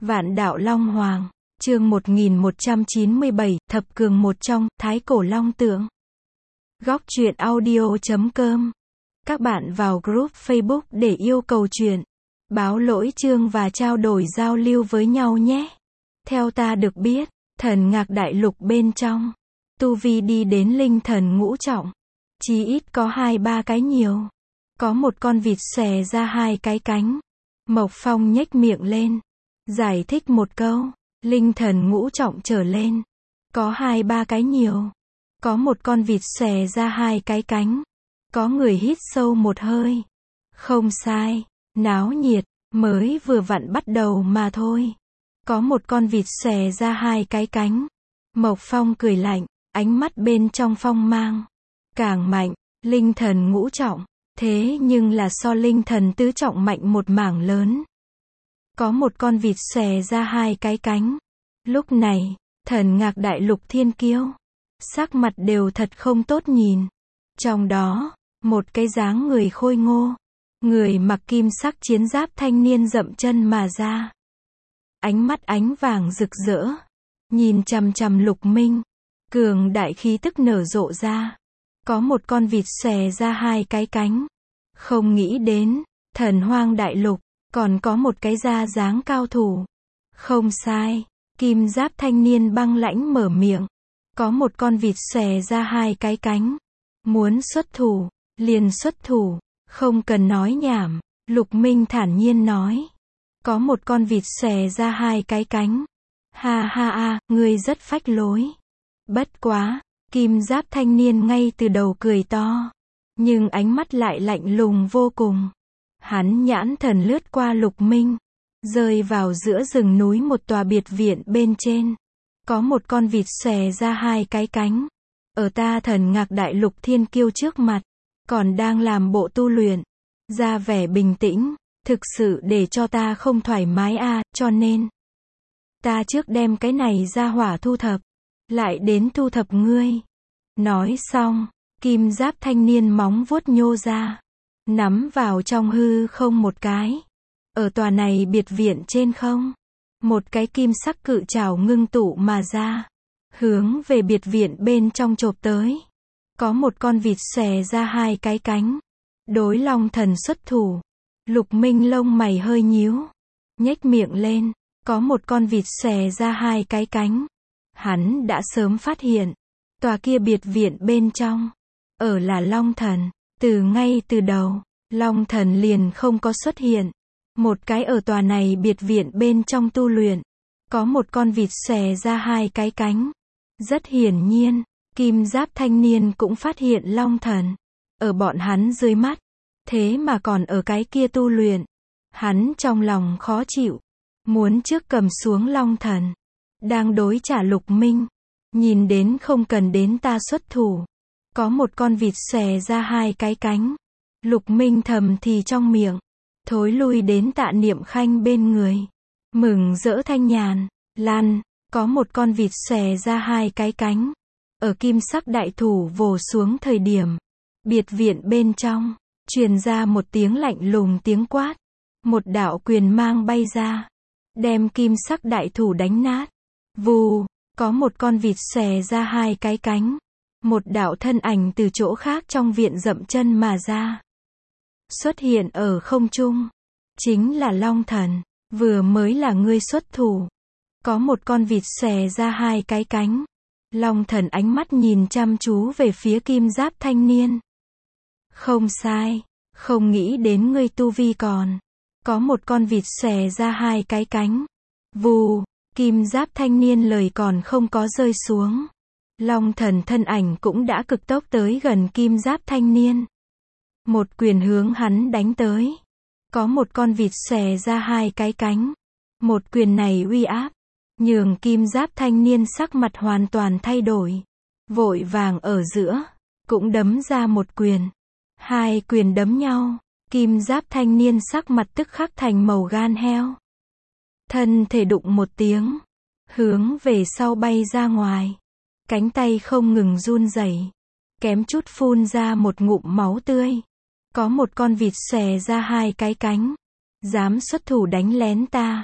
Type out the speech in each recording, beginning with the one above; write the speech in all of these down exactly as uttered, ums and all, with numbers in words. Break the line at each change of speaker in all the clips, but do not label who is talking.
Vạn đạo Long Hoàng, chương một nghìn một trăm chín mươi bảy, thập cường một trong, Thái Cổ Long Tượng. Góc truyện audio chấm com. Các bạn vào group Facebook để yêu cầu truyện, báo lỗi chương và trao đổi giao lưu với nhau nhé. Theo ta được biết, thần Ngạc Đại Lục bên trong, tu vi đi đến linh thần ngũ trọng, chí ít có hai ba cái nhiều. Có một con vịt xòe ra hai cái cánh. Mộc Phong nhếch miệng lên, giải thích một câu, linh thần ngũ trọng trở lên, có hai ba cái nhiều. Có một con vịt xòe ra hai cái cánh. Có người hít sâu một hơi. Không sai, náo nhiệt, mới vừa vặn bắt đầu mà thôi. Có một con vịt xòe ra hai cái cánh. Mộc Phong cười lạnh, ánh mắt bên trong phong mang càng mạnh, linh thần ngũ trọng, thế nhưng là so linh thần tứ trọng mạnh một mảng lớn. Có một con vịt xòe ra hai cái cánh. Lúc này, thần Ngạc Đại Lục thiên kiêu, sắc mặt đều thật không tốt nhìn. Trong đó, một cái dáng người khôi ngô, người mặc kim sắc chiến giáp thanh niên dậm chân mà ra. Ánh mắt ánh vàng rực rỡ, nhìn chằm chằm Lục Minh, cường đại khí tức nở rộ ra. Có một con vịt xòe ra hai cái cánh. Không nghĩ đến, thần hoang đại lục, còn có một cái da dáng cao thủ. Không sai, kim giáp thanh niên băng lãnh mở miệng. Có một con vịt xòe ra hai cái cánh. Muốn xuất thủ, liền xuất thủ, không cần nói nhảm, Lục Minh thản nhiên nói. Có một con vịt xòe ra hai cái cánh. Ha ha ha, ngươi rất phách lối. Bất quá, kim giáp thanh niên ngay từ đầu cười to, nhưng ánh mắt lại lạnh lùng vô cùng. Hắn nhãn thần lướt qua Lục Minh, rơi vào giữa rừng núi một tòa biệt viện bên trên. Có một con vịt xòe ra hai cái cánh. Ở ta thần Ngạc Đại Lục thiên kiêu trước mặt, còn đang làm bộ tu luyện, ra vẻ bình tĩnh, thực sự để cho ta không thoải mái a, à, cho nên ta trước đem cái này ra hỏa thu thập, lại đến thu thập ngươi. Nói xong, kim giáp thanh niên móng vuốt nhô ra, nắm vào trong hư không một cái. Ở tòa này biệt viện trên không, một cái kim sắc cự trảo ngưng tụ mà ra, hướng về biệt viện bên trong chộp tới. Có một con vịt xòe ra hai cái cánh, đối Long Thần xuất thủ. Lục Minh lông mày hơi nhíu, nhếch miệng lên. Có một con vịt xòe ra hai cái cánh. Hắn đã sớm phát hiện, tòa kia biệt viện bên trong, ở là Long Thần. Từ ngay từ đầu, Long Thần liền không có xuất hiện. Một cái ở tòa này biệt viện bên trong tu luyện. Có một con vịt xòe ra hai cái cánh. Rất hiển nhiên, kim giáp thanh niên cũng phát hiện Long Thần. Ở bọn hắn dưới mắt, thế mà còn ở cái kia tu luyện. Hắn trong lòng khó chịu, muốn trước cầm xuống Long Thần. Đang đối trả Lục Minh, nhìn đến không cần đến ta xuất thủ. Có một con vịt xòe ra hai cái cánh. Lục Minh thầm thì trong miệng, thối lui đến Tạ Niệm Khanh bên người, mừng rỡ thanh nhàn. Lan, có một con vịt xòe ra hai cái cánh. Ở kim sắc đại thủ vồ xuống thời điểm, biệt viện bên trong truyền ra một tiếng lạnh lùng tiếng quát. Một đạo quyền mang bay ra, đem kim sắc đại thủ đánh nát. Vù, có một con vịt xòe ra hai cái cánh. Một đạo thân ảnh từ chỗ khác trong viện dậm chân mà ra, xuất hiện ở không trung. Chính là Long Thần, vừa mới là ngươi xuất thủ. Có một con vịt xòe ra hai cái cánh. Long Thần ánh mắt nhìn chăm chú về phía kim giáp thanh niên. Không sai, không nghĩ đến ngươi tu vi còn. Có một con vịt xòe ra hai cái cánh. Vù, kim giáp thanh niên lời còn không có rơi xuống. Long Thần thân ảnh cũng đã cực tốc tới gần kim giáp thanh niên. Một quyền hướng hắn đánh tới. Có một con vịt xòe ra hai cái cánh. Một quyền này uy áp, nhường kim giáp thanh niên sắc mặt hoàn toàn thay đổi. Vội vàng ở giữa, cũng đấm ra một quyền. Hai quyền đấm nhau, kim giáp thanh niên sắc mặt tức khắc thành màu gan heo. Thân thể đụng một tiếng, hướng về sau bay ra ngoài. Cánh tay không ngừng run rẩy, kém chút phun ra một ngụm máu tươi. Có một con vịt xòe ra hai cái cánh. Dám xuất thủ đánh lén ta.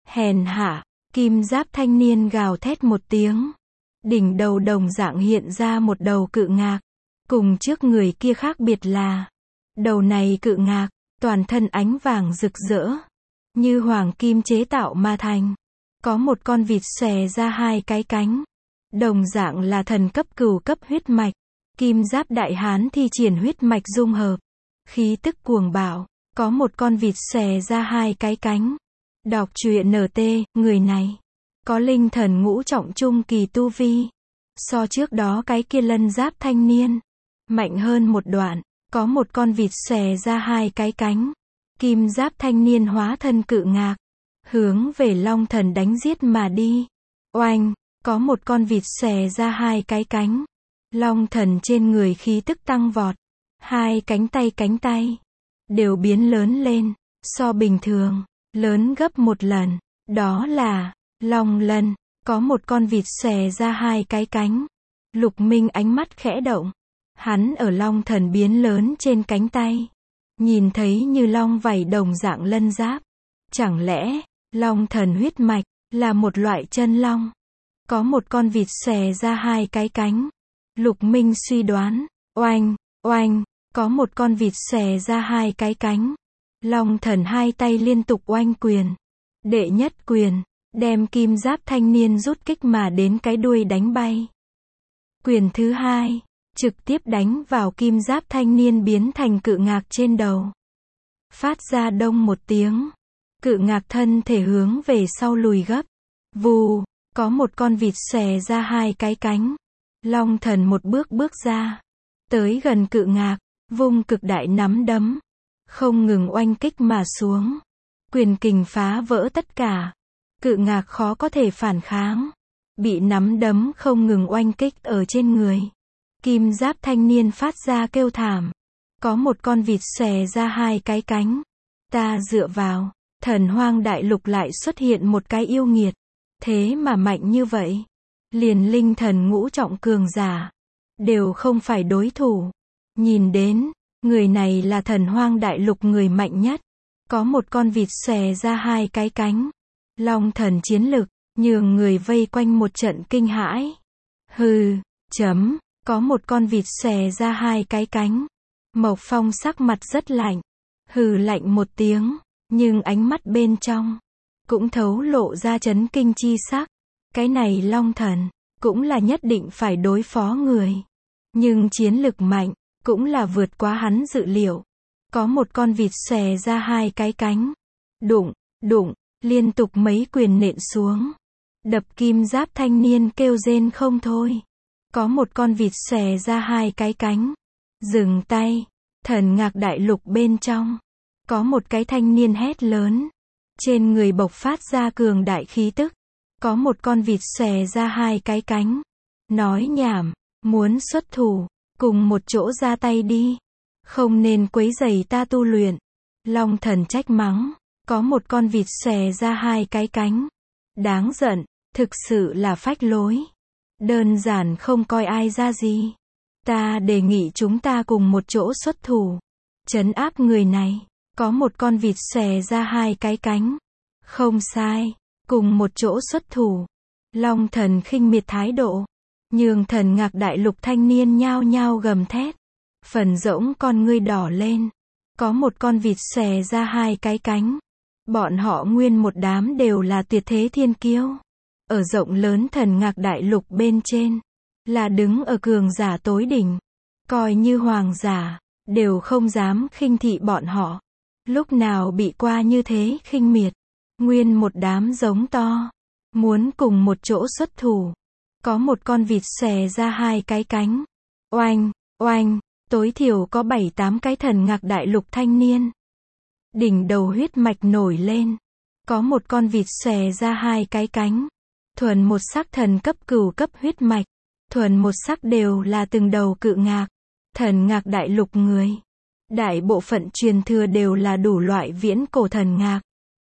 Hèn hạ, kim giáp thanh niên gào thét một tiếng. Đỉnh đầu đồng dạng hiện ra một đầu cự ngạc. Cùng trước người kia khác biệt là, đầu này cự ngạc, toàn thân ánh vàng rực rỡ, như hoàng kim chế tạo mà thành. Có một con vịt xòe ra hai cái cánh. Đồng dạng là thần cấp cửu cấp huyết mạch. Kim giáp đại hán thi triển huyết mạch dung hợp. Khí tức cuồng bạo. Có một con vịt xòe ra hai cái cánh. Đọc truyện en tê, người này có linh thần ngũ trọng trung kỳ tu vi. So trước đó cái kia lân giáp thanh niên mạnh hơn một đoạn. Có một con vịt xòe ra hai cái cánh. Kim giáp thanh niên hóa thân cự ngạc, hướng về long thần đánh giết mà đi. Oanh, có một con vịt xòe ra hai cái cánh. Long thần trên người khí tức tăng vọt. Hai cánh tay cánh tay đều biến lớn lên, so bình thường lớn gấp một lần. Đó là long lân. Có một con vịt xòe ra hai cái cánh. Lục Minh ánh mắt khẽ động. Hắn ở long thần biến lớn trên cánh tay, nhìn thấy như long vảy đồng dạng lân giáp. Chẳng lẽ, long thần huyết mạch, là một loại chân long? Có một con vịt xòe ra hai cái cánh. Lục Minh suy đoán. Oanh, oanh, có một con vịt xòe ra hai cái cánh. Long thần hai tay liên tục oanh quyền. Đệ nhất quyền, đem kim giáp thanh niên rút kích mà đến cái đuôi đánh bay. Quyền thứ hai, trực tiếp đánh vào kim giáp thanh niên biến thành cự ngạc trên đầu. Phát ra đông một tiếng. Cự ngạc thân thể hướng về sau lùi gấp. Vù, có một con vịt xòe ra hai cái cánh. Long thần một bước bước ra. Tới gần cự ngạc, vung cực đại nắm đấm. Không ngừng oanh kích mà xuống. Quyền kình phá vỡ tất cả. Cự ngạc khó có thể phản kháng. Bị nắm đấm không ngừng oanh kích ở trên người. Kim giáp thanh niên phát ra kêu thảm. Có một con vịt xòe ra hai cái cánh. Ta dựa vào, thần hoang đại lục lại xuất hiện một cái yêu nghiệt. Thế mà mạnh như vậy. Liền linh thần ngũ trọng cường giả đều không phải đối thủ. Nhìn đến, người này là thần hoang đại lục người mạnh nhất. Có một con vịt xòe ra hai cái cánh. Long thần chiến lực, nhường người vây quanh một trận kinh hãi. Hừ, chấm, có một con vịt xòe ra hai cái cánh. Mộc Phong sắc mặt rất lạnh. Hừ lạnh một tiếng, nhưng ánh mắt bên trong cũng thấu lộ ra chấn kinh chi sắc. Cái này long thần, cũng là nhất định phải đối phó người. Nhưng chiến lực mạnh, cũng là vượt quá hắn dự liệu. Có một con vịt xòe ra hai cái cánh. Đụng, đụng, liên tục mấy quyền nện xuống. Đập kim giáp thanh niên kêu rên không thôi. Có một con vịt xòe ra hai cái cánh. Dừng tay. Thần ngạc đại lục bên trong. Có một cái thanh niên hét lớn. Trên người bộc phát ra cường đại khí tức. Có một con vịt xòe ra hai cái cánh. Nói nhảm, muốn xuất thủ, cùng một chỗ ra tay đi. Không nên quấy rầy ta tu luyện. Long thần trách mắng. Có một con vịt xòe ra hai cái cánh. Đáng giận, thực sự là phách lối. Đơn giản không coi ai ra gì. Ta đề nghị chúng ta cùng một chỗ xuất thủ. Trấn áp người này. Có một con vịt xòe ra hai cái cánh. Không sai, cùng một chỗ xuất thủ. Long thần khinh miệt thái độ. Nhường thần ngạc đại lục thanh niên nhao nhao gầm thét. Phần rỗng con ngươi đỏ lên. Có một con vịt xòe ra hai cái cánh. Bọn họ nguyên một đám đều là tuyệt thế thiên kiêu. Ở rộng lớn thần ngạc đại lục bên trên, là đứng ở cường giả tối đỉnh. Coi như hoàng giả, đều không dám khinh thị bọn họ. Lúc nào bị qua như thế khinh miệt. Nguyên một đám giống to. Muốn cùng một chỗ xuất thủ. Có một con vịt xòe ra hai cái cánh. Oanh, oanh, tối thiểu có bảy tám cái thần ngạc đại lục thanh niên. Đỉnh đầu huyết mạch nổi lên. Có một con vịt xòe ra hai cái cánh. Thuần một sắc thần cấp cửu cấp huyết mạch. Thuần một sắc đều là từng đầu cự ngạc. Thần ngạc đại lục người. Đại bộ phận truyền thừa đều là đủ loại viễn cổ thần ngạc.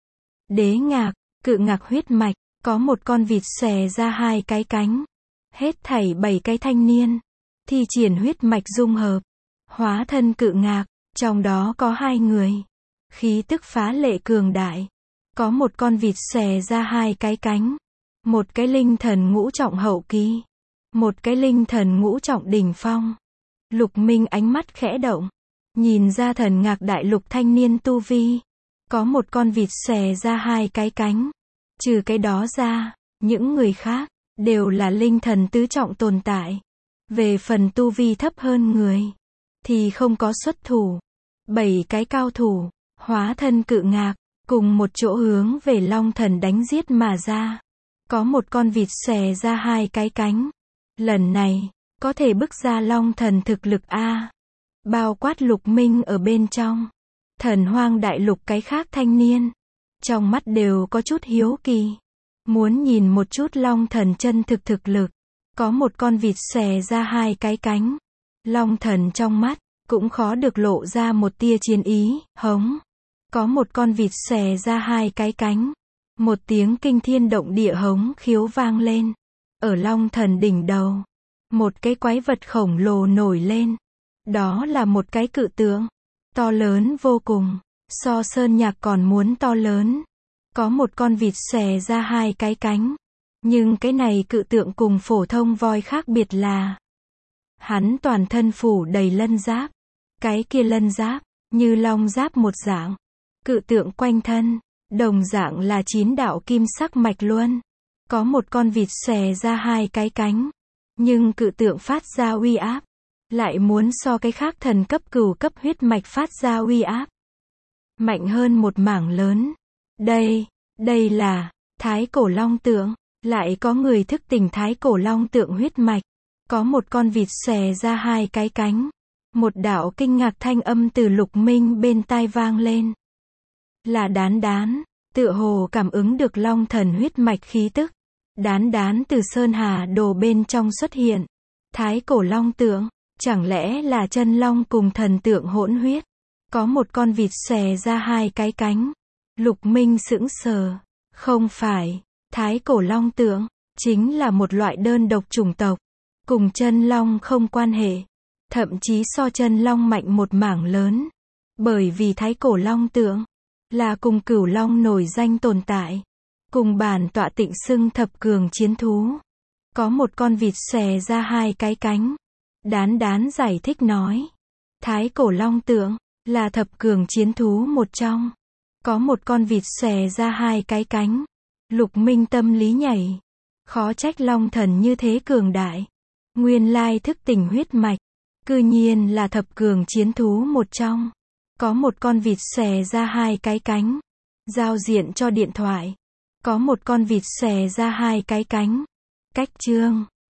Đế ngạc, cự ngạc huyết mạch. Có một con vịt xòe ra hai cái cánh. Hết thảy bảy cái thanh niên. Thi triển huyết mạch dung hợp. Hóa thân cự ngạc. Trong đó có hai người. Khí tức phá lệ cường đại. Có một con vịt xòe ra hai cái cánh. Một cái linh thần ngũ trọng hậu kỳ. Một cái linh thần ngũ trọng đỉnh phong. Lục Minh ánh mắt khẽ động. Nhìn ra thần ngạc đại lục thanh niên tu vi. Có một con vịt xòe ra hai cái cánh. Trừ cái đó ra, những người khác, đều là linh thần tứ trọng tồn tại. Về phần tu vi thấp hơn người, thì không có xuất thủ. Bảy cái cao thủ, hóa thân cự ngạc, cùng một chỗ hướng về long thần đánh giết mà ra. Có một con vịt xòe ra hai cái cánh. Lần này, có thể bức ra long thần thực lực A. Bao quát Lục Minh ở bên trong. Thần hoang đại lục cái khác thanh niên. Trong mắt đều có chút hiếu kỳ. Muốn nhìn một chút long thần chân thực thực lực. Có một con vịt xòe ra hai cái cánh. Long thần trong mắt, cũng khó được lộ ra một tia chiến ý, hống. Có một con vịt xòe ra hai cái cánh. Một tiếng kinh thiên động địa hống khiếu vang lên. Ở long thần đỉnh đầu. Một cái quái vật khổng lồ nổi lên. Đó là một cái cự tượng. To lớn vô cùng. So sơn nhạc còn muốn to lớn. Có một con vịt xòe ra hai cái cánh. Nhưng cái này cự tượng cùng phổ thông voi khác biệt là. Hắn toàn thân phủ đầy lân giáp. Cái kia lân giáp, như long giáp một dạng. Cự tượng quanh thân, đồng dạng là chín đạo kim sắc mạch luân. Có một con vịt xòe ra hai cái cánh. Nhưng cự tượng phát ra uy áp. Lại muốn so cái khác thần cấp cửu cấp huyết mạch phát ra uy áp. Mạnh hơn một mảng lớn. Đây, đây là thái cổ long tượng. Lại có người thức tỉnh thái cổ long tượng huyết mạch. Có một con vịt xòe ra hai cái cánh. Một đạo kinh ngạc thanh âm từ Lục Minh bên tai vang lên. Là Đán Đán, tựa hồ cảm ứng được long thần huyết mạch khí tức. Đán Đán từ Sơn Hà Đồ bên trong xuất hiện. Thái cổ long tượng, chẳng lẽ là chân long cùng thần tượng hỗn huyết? Có một con vịt xòe ra hai cái cánh. Lục Minh sững sờ. Không phải, thái cổ long tượng, chính là một loại đơn độc chủng tộc. Cùng chân long không quan hệ. Thậm chí so chân long mạnh một mảng lớn. Bởi vì thái cổ long tượng, là cùng cửu long nổi danh tồn tại. Cùng bản tọa tịnh xưng thập cường chiến thú. Có một con vịt xòe ra hai cái cánh. Đán Đán giải thích nói. Thái cổ long tượng, là thập cường chiến thú một trong. Có một con vịt xòe ra hai cái cánh. Lục Minh tâm lý nhảy. Khó trách long thần như thế cường đại. Nguyên lai thức tỉnh huyết mạch. Cư nhiên là thập cường chiến thú một trong. Có một con vịt xòe ra hai cái cánh. Giao diện cho điện thoại. Có một con vịt xòe ra hai cái cánh. Cách chương